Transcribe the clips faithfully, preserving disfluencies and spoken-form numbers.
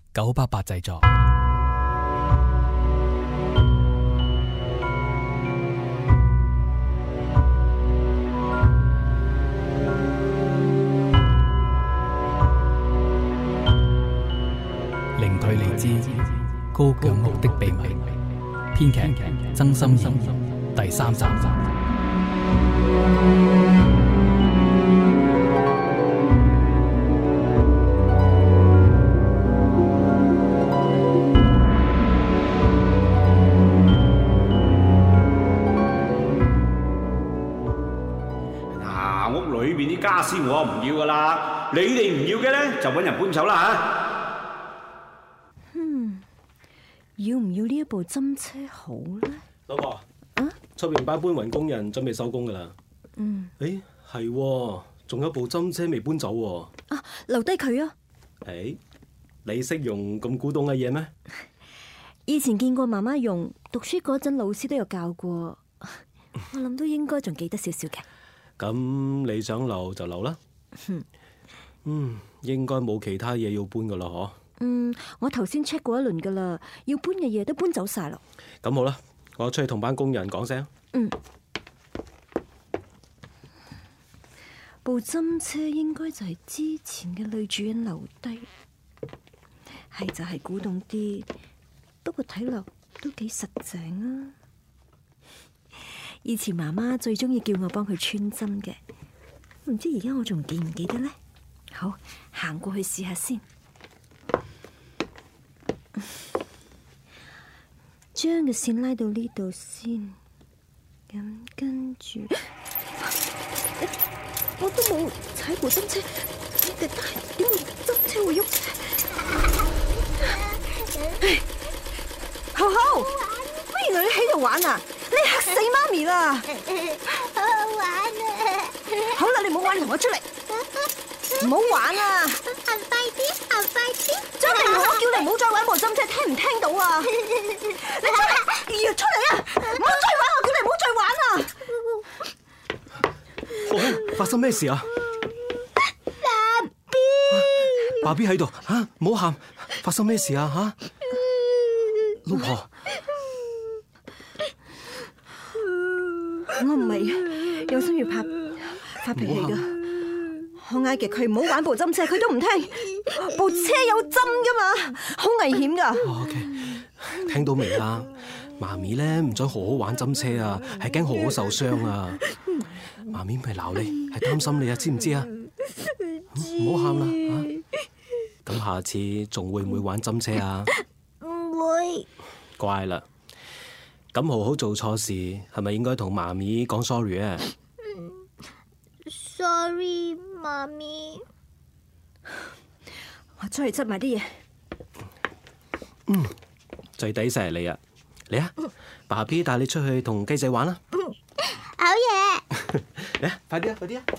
九八八製作。零距離之高腳屋的秘密，編劇曾心怡，第三集。 嗱，屋裏邊啲家私我唔要噶啦，你哋唔要嘅咧就搵人搬走啦吓。 要唔要呢一部針車好咧？ 老婆，啊，出面班搬運工人準備收工噶啦。 嗯， 誒，係，仲有部針車未搬走喎。 啊，留低佢啊！ 誒，你識用咁古董嘅嘢咩？ 以前見過媽媽用，讀書嗰陣老師都有教過，我諗都應該仲記得少少嘅。 咁你想留就留啦。嗯，應該冇其他嘢要搬噶啦，嗬？ 嗯，我頭先 check 過一輪噶啦，要搬嘅嘢都搬走晒咯。 咁好啦，我出去同班工人講聲。 嗯，部針車應該就係之前嘅女主人留低，係就係古董啲，不過睇落都幾實淨啊。以前媽媽最中意叫我幫佢穿針嘅，唔知而家我仲記唔記得呢？好，行過去試下先。將嘅線拉到呢度先，咁跟住，我都冇踩過針車，但係點會針車會喐？豪豪，不如你喺度玩啊！你嚇死媽咪啦！ 好好玩啊！ 好啦，你唔好玩，同我出嚟，唔好玩啊！ 行快啲，行快啲！ 張麗蓉，我叫你唔好再玩部針車，聽唔聽到啊？你出嚟，呀出嚟啊！唔好再玩，我叫你唔好再玩啊！ 哦，發生咩事啊？ 爸 B， 爸 B 喺度吓，唔好喊！發生咩事啊？吓，老婆， 我唔係有心要拍發脾氣噶，我嗌極佢唔好玩部針車，佢都唔聽。部車有針噶嘛，好危險噶。 哦 OK， 聽到未啊？媽咪咧唔想好好玩針車啊，係驚好好受傷啊。媽咪唔係鬧你，係擔心你啊，知唔知啊？唔好喊啦吓。咁下次仲會唔會玩針車啊？ 唔會。 乖啦。咁好好做錯事，係咪應該同媽咪講 sorry 啊？ Sorry， 媽咪。 我出去執埋啲嘢。 嗯，最抵晒係你啊！嚟啊，爸 B 帶你出去同雞仔玩啦。 好嘢！ 嚟啊，快啲啊，快啲啊！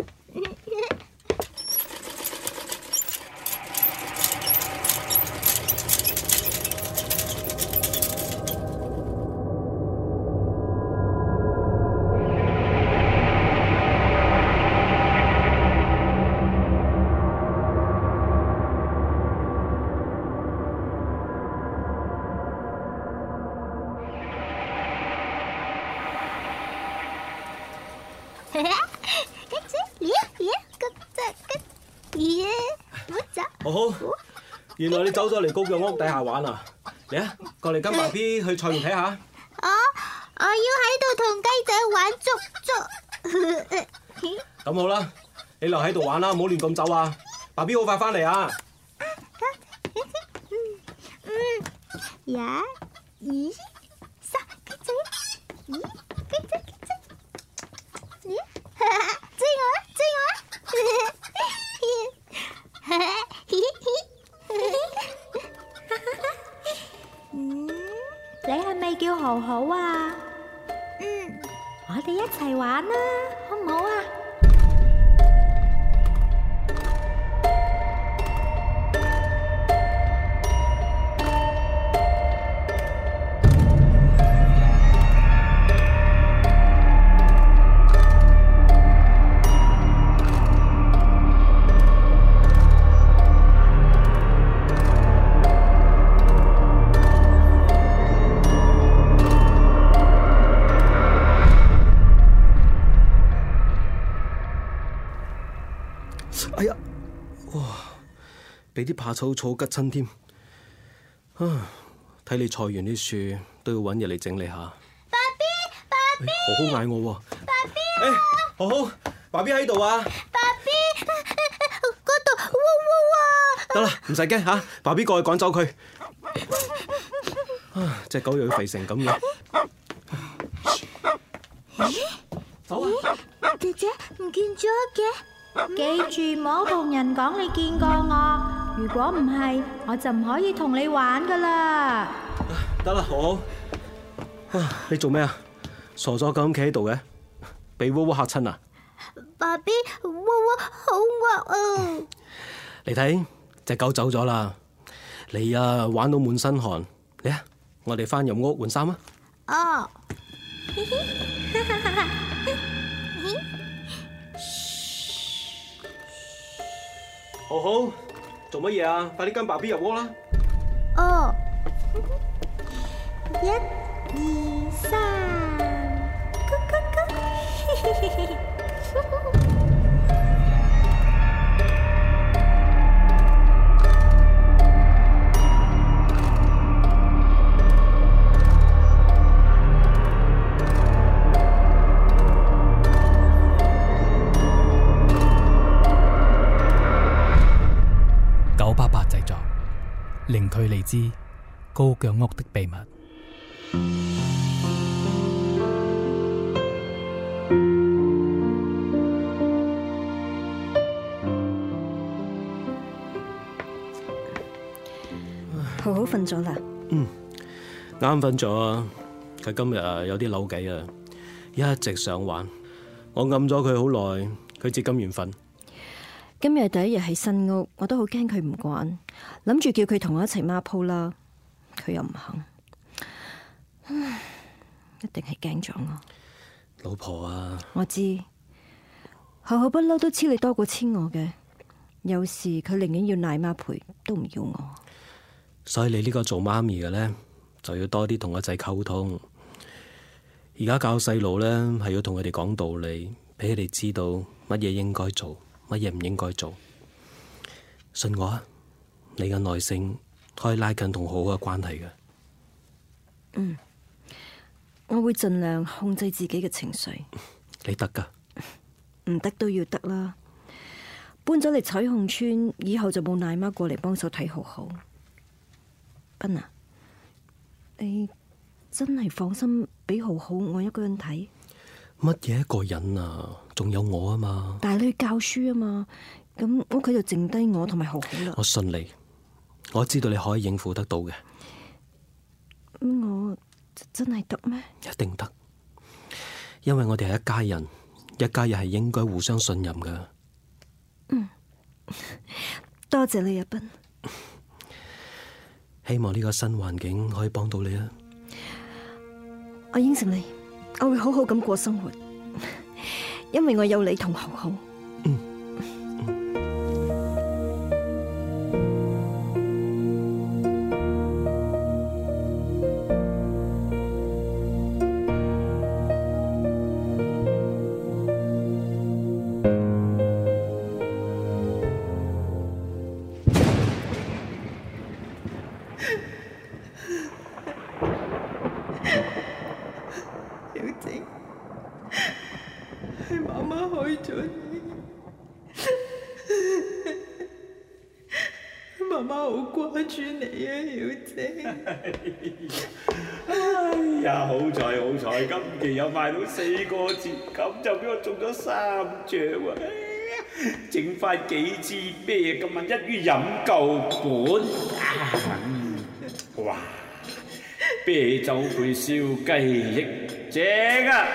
好好，原來你走咗嚟高腳屋底下玩啊！嚟啊，過嚟跟爸 B 去菜園睇下。 我我要喺度同雞仔玩捉捉。 咁好啦，你留喺度玩啦，唔好亂咁走啊！爸 B 好快翻嚟啊！ 嗯，一、二、三，雞仔，咦，雞仔雞仔，咦，追我啦，追我啦！嗯，你係咪叫豪豪啊？嗯，我哋一齊玩啦，好唔好啊？ 怕草草吉親添。啊，睇你菜園啲樹都要揾日嚟整理下。 爸 B， 爸 B， 豪豪嗌我喎。 爸 B， 誒，豪豪，爸 B 喺度啊！ 爸 B， 嗰度汪汪啊！ 得啦，唔使驚吓，爸 B 過去趕走佢。啊，隻狗又要肥成咁嘅。走啊！ 姐姐唔見咗嘅，記住唔好同人講你見過我，如果唔係，我就唔可以同你玩噶啦。 得啦，豪豪。啊，你做咩啊？傻咗咁企喺度嘅，俾窩窩嚇親啊！ 爸 B， 汪汪好惡啊！ 你睇隻狗走咗啦，你啊玩到滿身汗，嚟啊，我哋翻入屋換衫啊！ 哦。 豪豪，做乜嘢啊？快啲跟爸 B 入屋啦！ 哦，一、二、三，咕咕咕。 九八八製作，零距離之高腳屋的秘密。 豪豪瞓咗啦。 嗯，啱瞓咗啊！佢今日啊有啲扭計啊，一直想玩，我暗咗佢好耐，佢至甘願瞓。 今日第一日喺新屋，我都好驚佢唔慣，諗住叫佢同我一齊孖鋪啦，佢又唔肯，唉，一定係驚咗我。 老婆啊， 我知，豪豪不嬲都黐你多過黐我嘅，有時佢寧願要奶媽陪，都唔要我。 所以你呢個做媽咪嘅呢，就要多啲同個仔溝通。而家教細路呢，係要同佢哋講道理，俾佢哋知道乜嘢應該做，乜嘢唔應該做。信我啊，你嘅耐性可以拉近同好嘅關係嘅。 嗯，我會盡量控制自己嘅情緒。 你得噶？ 唔得都要得啦。搬咗嚟彩虹村以後就冇奶媽過嚟幫手睇豪豪。斌啊，你真係放心俾豪豪我一個人睇？ 乜嘢一個人啊？仲有我啊嘛。 但係你去教書啊嘛，咁屋企就剩低我同埋豪豪啦。 我信你，我知道你可以應付得到嘅。 咁我真係得咩？ 一定得，因為我哋係一家人，一家人係應該互相信任噶。 嗯，多謝你啊，斌。 希望呢個新環境可以幫到你啊！ 我應承你，我會好好咁過生活，因為我有你同豪豪。 嗯。 係媽媽害咗你，媽媽好掛住你啊，曉姐。 哎呀，好彩好彩，今期又賣到四個字，咁就俾我中咗三獎啊！整翻幾支啤，今晚一於飲夠本。啊、哇！啤酒配燒雞翼，正啊！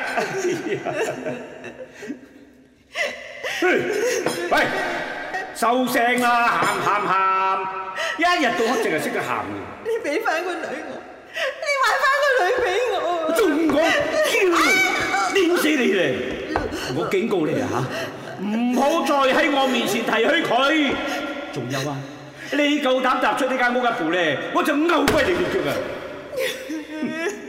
喂，收聲啦，喊喊喊！一日到黑淨係識得喊嘅。 你俾翻個女我，你還翻個女俾我。 仲講，黏死你哋！我警告你啊嚇，唔好再喺我面前提起佢。仲有啊，你夠膽踏出呢間屋一步咧，我就勾跛你條腳啊！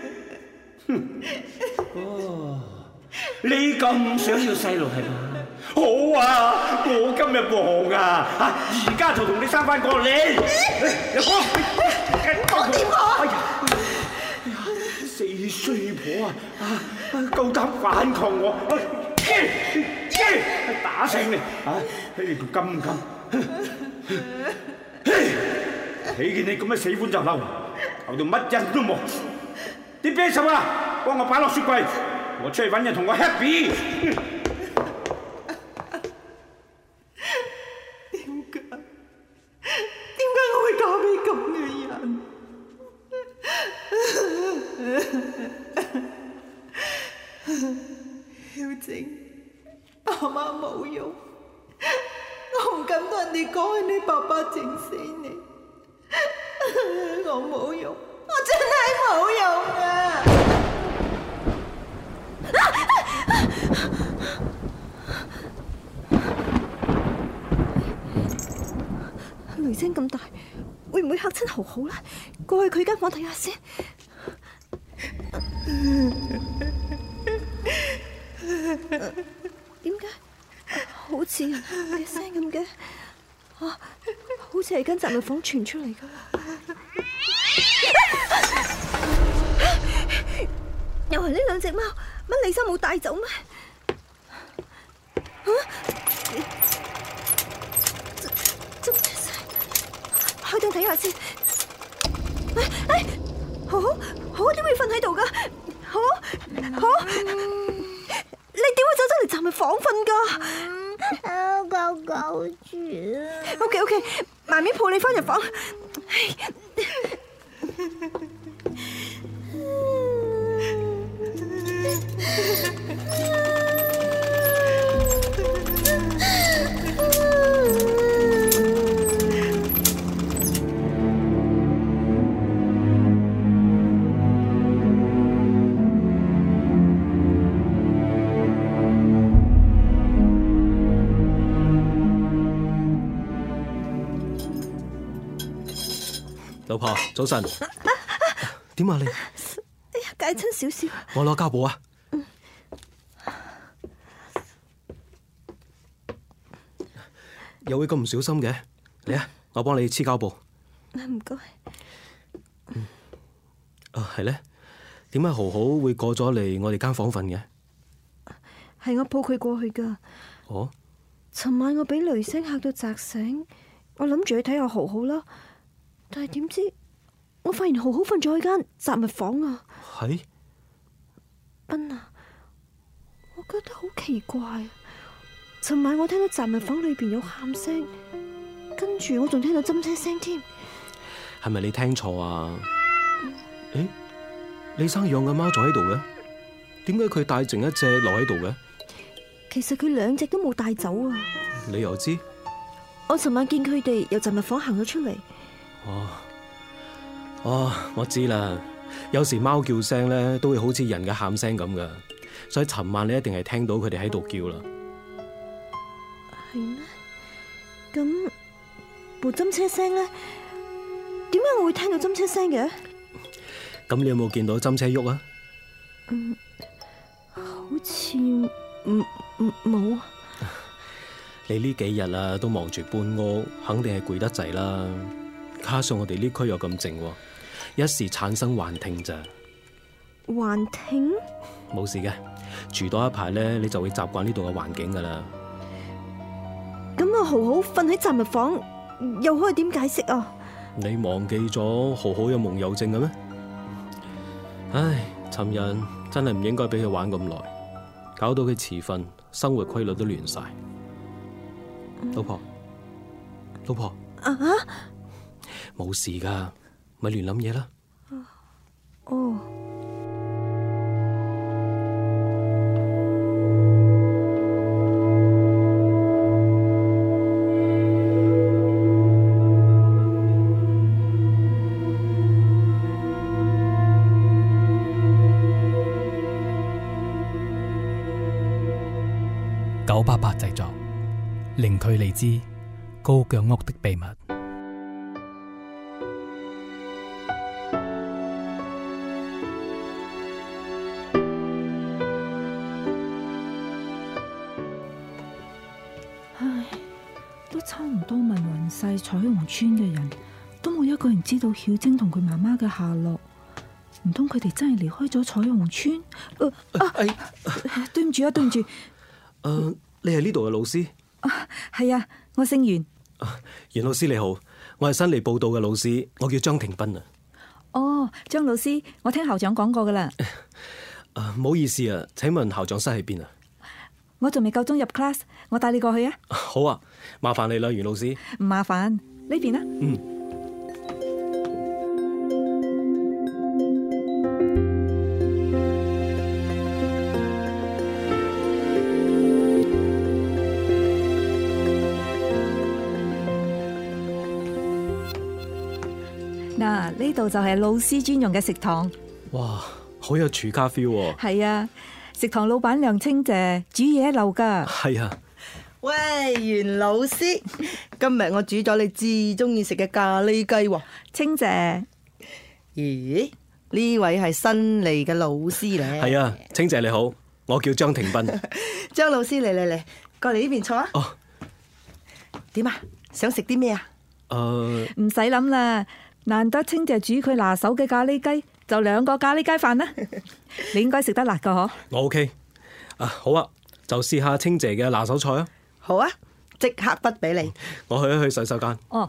哦，你咁想要細路係嘛？ 好啊，我今日忙啊，啊，而家就同你生翻個你。你講， 放掂我！ 哎呀，死衰婆啊，啊，夠膽反抗我，打醒你啊！你個金金，睇見你咁嘅死款就嬲，嬲到乜人都冇。啲啤酒啊，幫我擺落雪櫃，我出去揾人同我 happy。 點解？點解我會嫁俾咁嘅人？曉靜，爸媽冇用，我唔敢同人哋講係你爸爸整死你，我冇用，我真係冇用啊！ 雷聲咁大，會唔會嚇親豪豪咧？過去佢間房睇下先。點解好似人嘅聲咁嘅？啊，好似係間雜物房傳出嚟噶。又係呢兩隻貓，乜李生冇帶走咩？啊！執出晒，開燈睇下先。哎哎，好好好，點會瞓喺度噶？好好，你點會走咗嚟雜物房瞓噶？ 我救救住 ！O K O K， 慢面抱你翻入房。 老婆，早晨。點啊你？ 哎呀，戒親少少。 我攞膠布啊。又會咁唔小心嘅？嚟啊，我幫你黐膠布。 唔該。 嗯。啊，係咧？點解豪豪會過咗嚟我哋間房瞓嘅？ 係我抱佢過去噶。 哦。 尋晚我俾雷聲嚇到扎醒，我諗住去睇下豪豪啦。但係點知，我發現豪豪瞓咗喺間雜物房啊！ 係？ 斌啊，我覺得好奇怪啊！尋晚我聽到雜物房裏邊有喊聲，跟住我仲聽到針車聲添。 係咪你聽錯啊？誒、欸，李生養嘅貓仲喺度嘅，點解佢帶剩一隻留喺度嘅？ 其實佢兩隻都冇帶走啊！ 你又知？ 我尋晚見佢哋由雜物房行咗出嚟。 哦，哦，我知啦。有時貓叫聲咧，都會好似人嘅喊聲咁噶，所以尋晚你一定係聽到佢哋喺度叫啦。 係咩？咁部針車聲咧？點解我會聽到針車聲嘅？ 咁你有冇見到針車喐啊？ 嗯，好似唔唔冇。 你呢幾日啊，都忙住搬屋，肯定係攰得滯啦。加上我哋呢區又咁靜，一時產生幻聽咋？ 幻聽？ 冇事嘅，住多一排咧，你就會習慣呢度嘅環境噶啦。 咁阿豪豪瞓喺雜物房，又可以點解釋啊？ 你忘記咗豪豪有夢遊症嘅咩？唉，尋日真係唔應該俾佢玩咁耐，搞到佢遲瞓，生活規律都亂晒。老婆，老婆， 啊？ 冇事噶，咪亂諗嘢啦。 哦。 九八八製作，零距離之高腳屋的秘密。 差唔多問勻晒彩虹村嘅人，都冇一個人知道曉晶同佢媽媽嘅下落。唔通佢哋真係離開咗彩虹村？呃啊哎， 對唔住啊，對唔住。 誒、呃，你係呢度嘅老師？ 啊，係啊，我姓袁。 袁老師你好，我係新嚟報道嘅老師，我叫張庭斌啊。 哦，張老師，我聽校長講過噶啦。 誒、呃，唔好意思啊，請問校長室喺邊啊？ 我仲未夠鐘入 class， 我帶你過去啊。 好啊，麻煩你啦，袁老師。 唔麻煩，呢邊啊。 嗯。 嗱，呢度就係老師專用嘅食堂。 哇，好有廚家 feel 喎。 係啊，食堂老闆娘清姐煮嘢一流噶。 係啊。 喂，袁老師，今日我煮咗你至中意食嘅咖喱雞喎。 清姐， 咦？呢位係新嚟嘅老師咧？ 係啊，清姐你好，我叫張庭斌。 張老師，嚟嚟嚟，過嚟呢邊坐啊。 哦。 點啊？想食啲咩啊？ 誒、呃， 唔使諗啦。難得清姐煮佢拿手嘅咖喱雞，就兩個咖喱雞飯啦。你應該食得辣噶嗬？ 我 OK 啊，好啊，就試下清姐嘅拿手菜啊。 好啊，即刻筆俾你。 我去一去洗手間。 哦。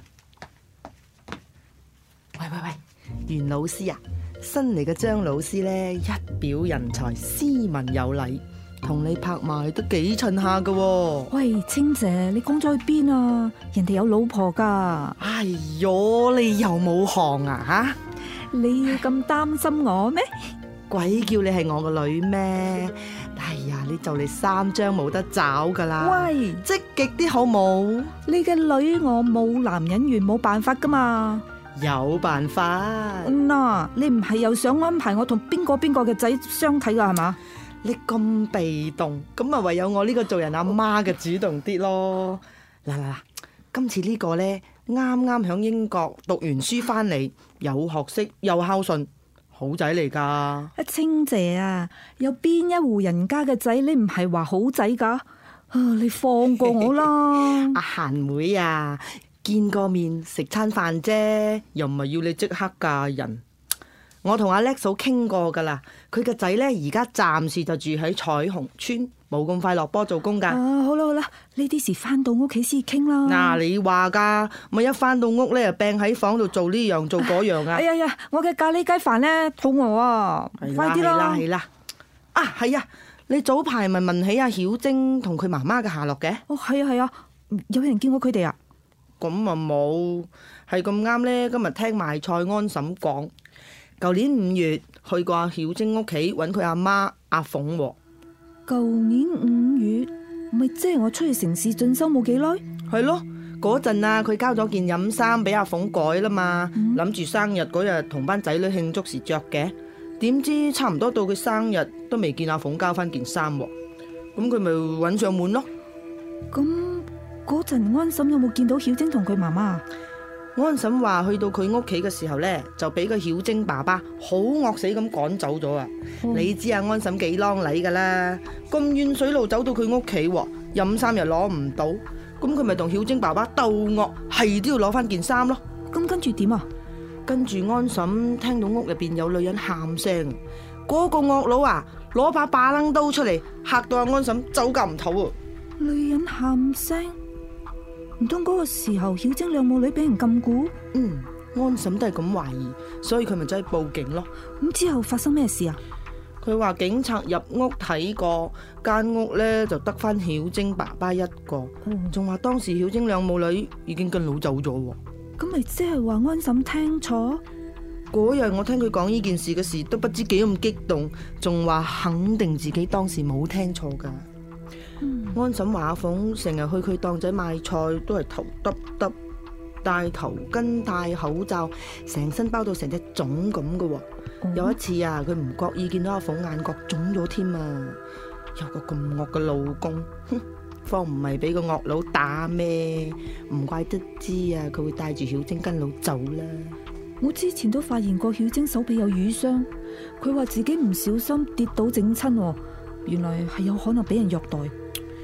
喂喂喂，袁老師啊，新嚟嘅張老師呢，一表人才，斯文有禮，同你拍賣都幾襯下噶。 喂，清姐，你講咗去邊啊？人哋有老婆噶。 哎喲，你又冇行啊吓？ 你要咁擔心我咩？ 鬼叫你係我個女咩？哎呀，你就嚟三張冇得找噶啦！ 喂， 積極啲好冇？ 你嘅女我冇男人緣，冇辦法噶嘛？ 有辦法。 嗱，你唔係又想安排我同邊個邊個嘅仔相睇噶係嘛？ 你咁被動，咁啊唯有我呢個做人阿媽嘅主動啲咯。嗱嗱嗱，今次呢個呢，啱啱響英國讀完書翻嚟，有學識又孝順，好仔嚟噶。 阿清姐啊，有邊一戶人家嘅仔你唔係話好仔噶？啊，你放過我啦。 阿嫻妹啊，見個面食餐飯啫，又唔係要你即刻嫁人。我同阿叻嫂傾過噶啦，佢個仔呢，而家暫時就住喺彩虹村，冇咁快落波做工噶。 啊，好啦好啦，呢啲事翻到屋企先傾啦。 嗱、啊，你話噶，咪一翻到屋呢，就病喺房度做呢樣做嗰樣啊！ 哎呀呀，我嘅咖喱雞飯呢，肚餓啊，快啲啦！ 係啦係啦，啊係啊，你早排咪問起阿曉晶同佢媽媽嘅下落嘅？ 哦，係啊係啊，有人見過佢哋啊？ 咁啊冇，係咁啱呢。今日聽賣菜安嬸講。舊年五月去過阿曉晶屋企揾佢阿媽阿鳳喎。 舊年五月，咪即係我出去城市進修冇幾耐？ 係咯，嗰陣啊，佢交咗件飲衫俾阿鳳改啦嘛，諗住、嗯、生日嗰日同班仔女慶祝時着嘅。點知差唔多到佢生日都未見阿鳳交翻件衫喎，咁佢咪揾上門咯。 咁嗰陣安嬸有冇見到曉晶同佢媽媽？ 安嬸話去到佢屋企嘅時候呢，就俾個曉晶爸爸好惡死咁趕走咗啊！嗯、你知阿安嬸幾啷禮噶啦，咁遠水路走到佢屋企，飲衫又攞唔到，咁佢咪同曉晶爸爸鬥惡，係都要攞翻件衫咯。 咁跟住點啊？ 跟住安嬸聽到屋入邊有女人喊聲，嗰、嗰個惡佬啊攞把把楞刀出嚟，嚇到阿安嬸走夾唔唞啊！ 女人喊聲？唔通嗰個時候曉晶兩母女俾人禁錮？ 嗯，安嬸都係咁懷疑，所以佢咪真係報警咯。 咁之後發生咩事啊？ 佢話警察入屋睇過，間屋呢就得翻曉晶爸爸一個，仲話、嗯、當時曉晶兩母女已經跟佬走咗。 咁咪即係話安嬸聽錯？ 嗰日我聽佢講呢件事嘅時，都不知幾咁激動，仲話肯定自己當時冇聽錯噶。嗯、安嬸話阿鳳成日去佢檔仔買菜都係頭耷耷，戴頭巾戴口罩，成身包到成隻腫咁噶。嗯、有一次啊，佢唔覺意見到阿鳳眼角腫咗添啊，有個咁惡嘅老公，哼，方唔係俾個惡佬打咩？唔怪得知啊，佢會帶住曉晶跟佬走啦。 我之前都發現過曉晶手臂有瘀傷，佢話自己唔小心跌倒整親，原來係有可能俾人虐待。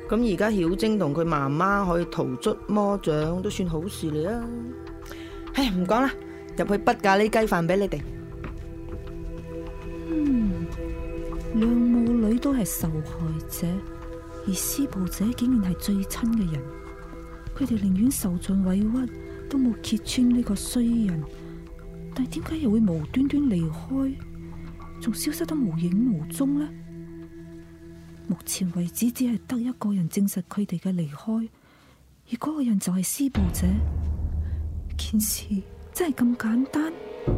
咁而家曉晶同佢媽媽可以逃出魔掌，都算好事嚟啊！唉，唔講啦，入去滗咖喱雞飯俾你哋。 嗯，兩母女都係受害者，而施暴者竟然係最親嘅人，佢哋寧願受盡委屈，都冇揭穿呢個衰人。但係點解又會無端端離開，仲消失得無影無蹤呢？目前為止只係得一個人證實佢哋嘅離開，而嗰個人就係施暴者。件事真係咁簡單？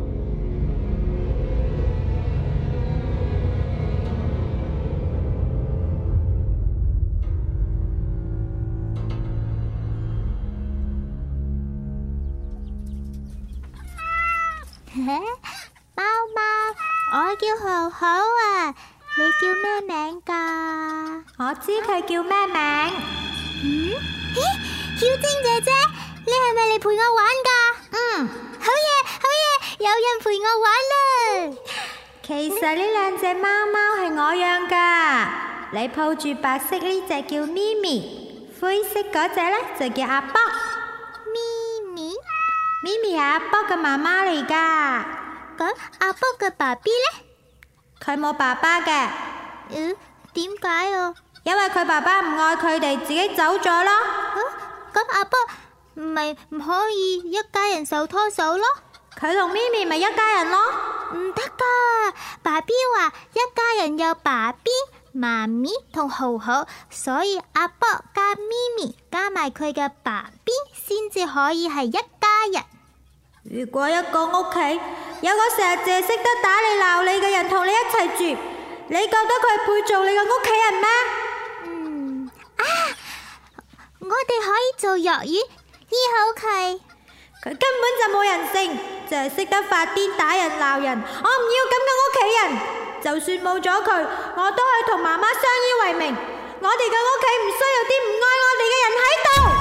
貓貓，我叫豪豪啊，你叫咩名㗎？ 我知佢叫咩名。 嗯？咦，曉晶姐姐，你係咪嚟陪我玩㗎？ 嗯， 好嘢，好嘢，有人陪我玩啦！ 其實呢兩隻貓貓係我養㗎，你抱住白色呢隻叫咪咪，灰色嗰隻呢就叫阿卜。 咪咪， 咪咪係阿卜嘅媽媽嚟㗎。 咁阿卜嘅爸 B 呢？ 佢冇爸爸嘅。 嗯，點解啊？ 因為佢爸爸唔愛佢哋，自己走咗咯。 咁阿卜唔係唔可以一家人手拖手咯？ 佢同咪咪咪一家人咯。 唔得噶，爸 B 話一家人有爸 B、媽咪同豪豪，所以阿卜加咪咪加埋佢嘅爸 B 先至可以係一家人。 如果一個屋企有個成日淨係識得打你鬧你嘅人同你一齊住，你覺得佢配做你嘅屋企人咩？ 嗯啊，我哋可以做藥丸醫好佢。 佢根本就冇人性，就係識得發癲打人鬧人。我唔要咁嘅屋企人，就算冇咗佢，我都係同媽媽相依為命。我哋嘅屋企唔需要啲唔愛我哋嘅人喺度。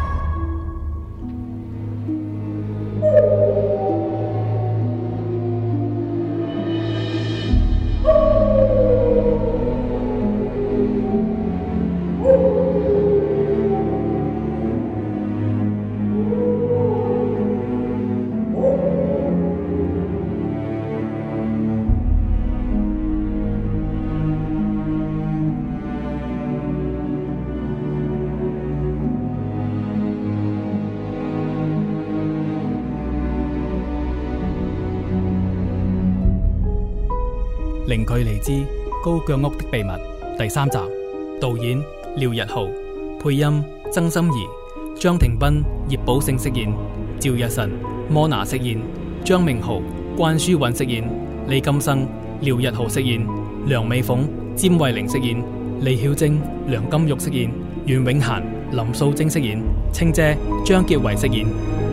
零距離之高腳屋的秘密第三集，導演廖日豪，配音曾心怡、張庭斌、葉寶勝飾演，趙日晨、摩娜飾演，張明豪、關書韻飾演，李金生、廖日豪飾演，梁美鳳、詹慧玲飾演，李曉晶、梁金玉飾演，袁永嫻、林素貞飾演，青姐張潔維飾演。